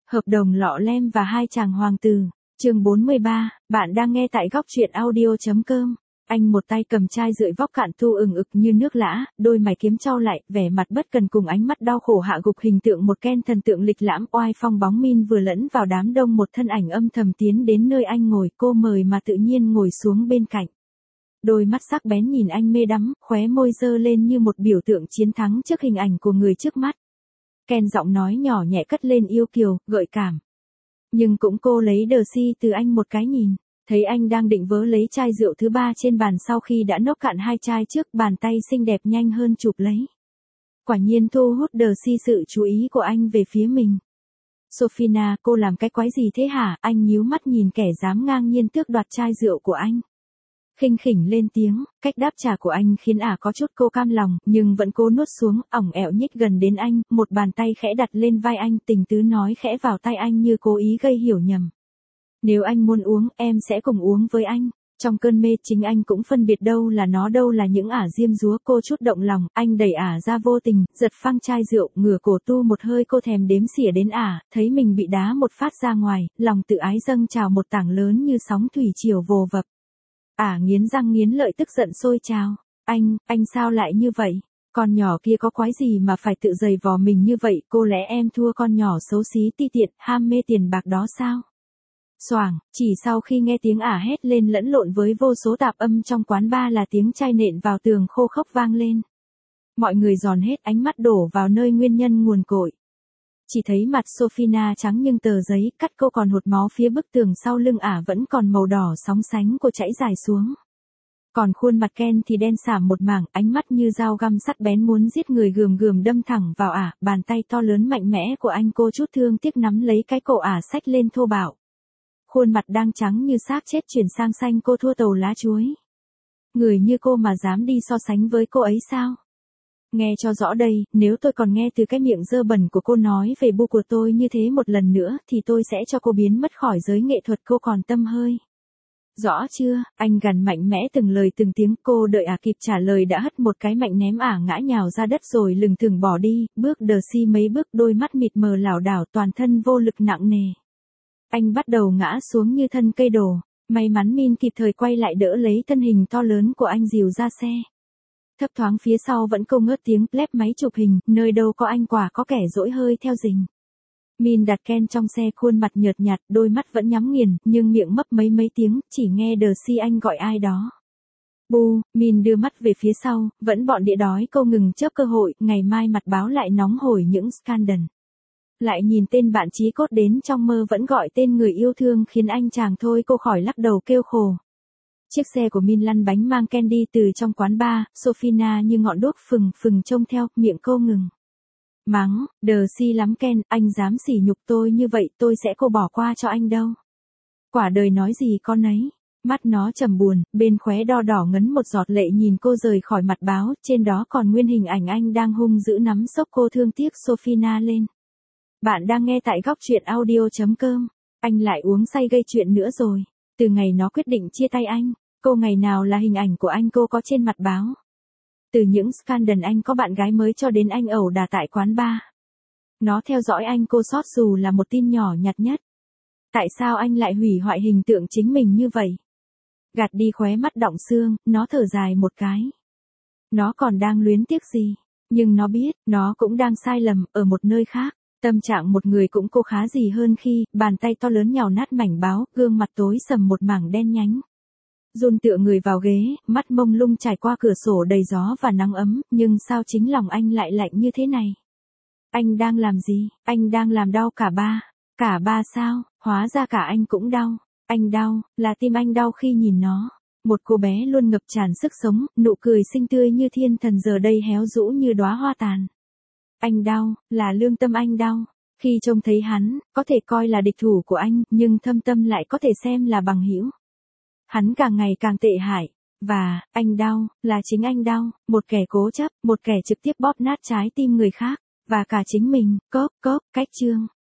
Hợp đồng lọ lem và hai chàng hoàng tử. Chương 43, bạn đang nghe tại góc truyện audio.com. Anh một tay cầm chai rượi vóc cạn thu ửng ực như nước lã, đôi mày kiếm chau lại, vẻ mặt bất cần cùng ánh mắt đau khổ hạ gục hình tượng một Ken thần tượng lịch lãm oai phong bóng Min vừa lẫn vào đám đông một thân ảnh âm thầm tiến đến nơi anh ngồi, cô mời mà tự nhiên ngồi xuống bên cạnh. Đôi mắt sắc bén nhìn anh mê đắm, khóe môi giơ lên như một biểu tượng chiến thắng trước hình ảnh của người trước mắt. Ken giọng nói nhỏ nhẹ cất lên yêu kiều, gợi cảm. Nhưng cũng cô lấy Darcy từ anh một cái nhìn. Thấy anh đang định vớ lấy chai rượu thứ ba trên bàn sau khi đã nốc cạn hai chai trước, bàn tay xinh đẹp nhanh hơn chụp lấy. Quả nhiên thu hút Darcy sự chú ý của anh về phía mình. Sophina, cô làm cái quái gì thế hả? Anh nhíu mắt nhìn kẻ dám ngang nhiên tước đoạt chai rượu của anh. Khinh khỉnh lên tiếng, cách đáp trả của anh khiến có chút cô cam lòng, nhưng vẫn cố nuốt xuống, ỏng ẻo nhích gần đến anh, một bàn tay khẽ đặt lên vai anh, tình tứ nói khẽ vào tai anh như cố ý gây hiểu nhầm. Nếu anh muốn uống, em sẽ cùng uống với anh. Trong cơn mê chính anh cũng phân biệt đâu là nó đâu là những diêm dúa, cô chút động lòng, anh đẩy ra vô tình, giật phăng chai rượu, ngửa cổ tu một hơi, cô thèm đếm xỉa đến thấy mình bị đá một phát ra ngoài, lòng tự ái dâng trào một tảng lớn như sóng thủy triều vồ vập. Nghiến răng nghiến lợi tức giận sôi trào. Anh sao lại như vậy? Con nhỏ kia có quái gì mà phải tự giày vò mình như vậy? Cô lẽ em thua con nhỏ xấu xí ti tiện, ham mê tiền bạc đó sao? Xoảng, chỉ sau khi nghe tiếng hét lên lẫn lộn với vô số tạp âm trong quán bar là tiếng chai nện vào tường khô khốc vang lên. Mọi người dòn hết ánh mắt đổ vào nơi nguyên nhân nguồn cội. Chỉ thấy mặt Sophina trắng nhưng tờ giấy, cắt cô còn hột máu phía bức tường sau lưng vẫn còn màu đỏ sóng sánh, cô chảy dài xuống. Còn khuôn mặt Ken thì đen sảm một mảng, ánh mắt như dao găm sắc bén muốn giết người gườm gườm đâm thẳng vào bàn tay to lớn mạnh mẽ của anh cô chút thương tiếc nắm lấy cái cổ xách lên thô bạo. Khuôn mặt đang trắng như xác chết chuyển sang xanh, cô thua tàu lá chuối. Người như cô mà dám đi so sánh với cô ấy sao? Nghe cho rõ đây, nếu tôi còn nghe từ cái miệng dơ bẩn của cô nói về bu của tôi như thế một lần nữa thì tôi sẽ cho cô biến mất khỏi giới nghệ thuật, cô còn tâm hơi. Rõ chưa? Anh gằn mạnh mẽ từng lời từng tiếng, cô đợi kịp trả lời đã hất một cái mạnh ném ngã nhào ra đất rồi lừng thừng bỏ đi, bước Darcy mấy bước, đôi mắt mịt mờ lảo đảo, toàn thân vô lực nặng nề. Anh bắt đầu ngã xuống như thân cây đổ, may mắn Min kịp thời quay lại đỡ lấy thân hình to lớn của anh dìu ra xe. Thấp thoáng phía sau vẫn không ngớt tiếng lép máy chụp hình, nơi đâu có anh quả có kẻ dỗi hơi theo rình. Min đặt Ken trong xe, khuôn mặt nhợt nhạt, đôi mắt vẫn nhắm nghiền, nhưng miệng mấp mấy tiếng, chỉ nghe Darcy anh gọi ai đó. Bu, Min đưa mắt về phía sau, vẫn bọn đĩa đói, câu ngừng chớp cơ hội, ngày mai mặt báo lại nóng hổi những scandal. Lại nhìn tên bạn chí cốt đến trong mơ vẫn gọi tên người yêu thương khiến anh chàng thôi cô khỏi lắc đầu kêu khổ. Chiếc xe của Min lăn bánh mang Ken đi từ trong quán bar, Sophina như ngọn đuốc phừng phừng trông theo, miệng cô ngừng. Mắng, Darcy lắm Ken, anh dám sỉ nhục tôi như vậy tôi sẽ cô bỏ qua cho anh đâu. Quả đời nói gì con ấy. Mắt nó trầm buồn, bên khóe đo đỏ ngấn một giọt lệ nhìn cô rời khỏi mặt báo, trên đó còn nguyên hình ảnh anh đang hung dữ nắm xốc cô thương tiếc Sophina lên. Bạn đang nghe tại góc truyện audio.com. Anh lại uống say gây chuyện nữa rồi. Từ ngày nó quyết định chia tay anh, cô ngày nào là hình ảnh của anh cô có trên mặt báo. Từ những scandal anh có bạn gái mới cho đến anh ẩu đả tại quán bar. Nó theo dõi anh cô sót dù là một tin nhỏ nhặt nhất. Tại sao anh lại hủy hoại hình tượng chính mình như vậy? Gạt đi khóe mắt đọng xương, nó thở dài một cái. Nó còn đang luyến tiếc gì? Nhưng nó biết, nó cũng đang sai lầm, ở một nơi khác. Tâm trạng một người cũng cô khá gì hơn khi, bàn tay to lớn nhào nát mảnh báo, gương mặt tối sầm một mảng đen nhánh. Run tựa người vào ghế, mắt mông lung trải qua cửa sổ đầy gió và nắng ấm, nhưng sao chính lòng anh lại lạnh như thế này? Anh đang làm gì? Anh đang làm đau cả ba. Cả ba sao? Hóa ra cả anh cũng đau. Anh đau, là tim anh đau khi nhìn nó. Một cô bé luôn ngập tràn sức sống, nụ cười xinh tươi như thiên thần giờ đây héo rũ như đóa hoa tàn. Anh đau, là lương tâm anh đau. Khi trông thấy hắn, có thể coi là địch thủ của anh, nhưng thâm tâm lại có thể xem là bằng hữu. Hắn càng ngày càng tệ hại. Và, anh đau, là chính anh đau, một kẻ cố chấp, một kẻ trực tiếp bóp nát trái tim người khác, và cả chính mình, cách chương.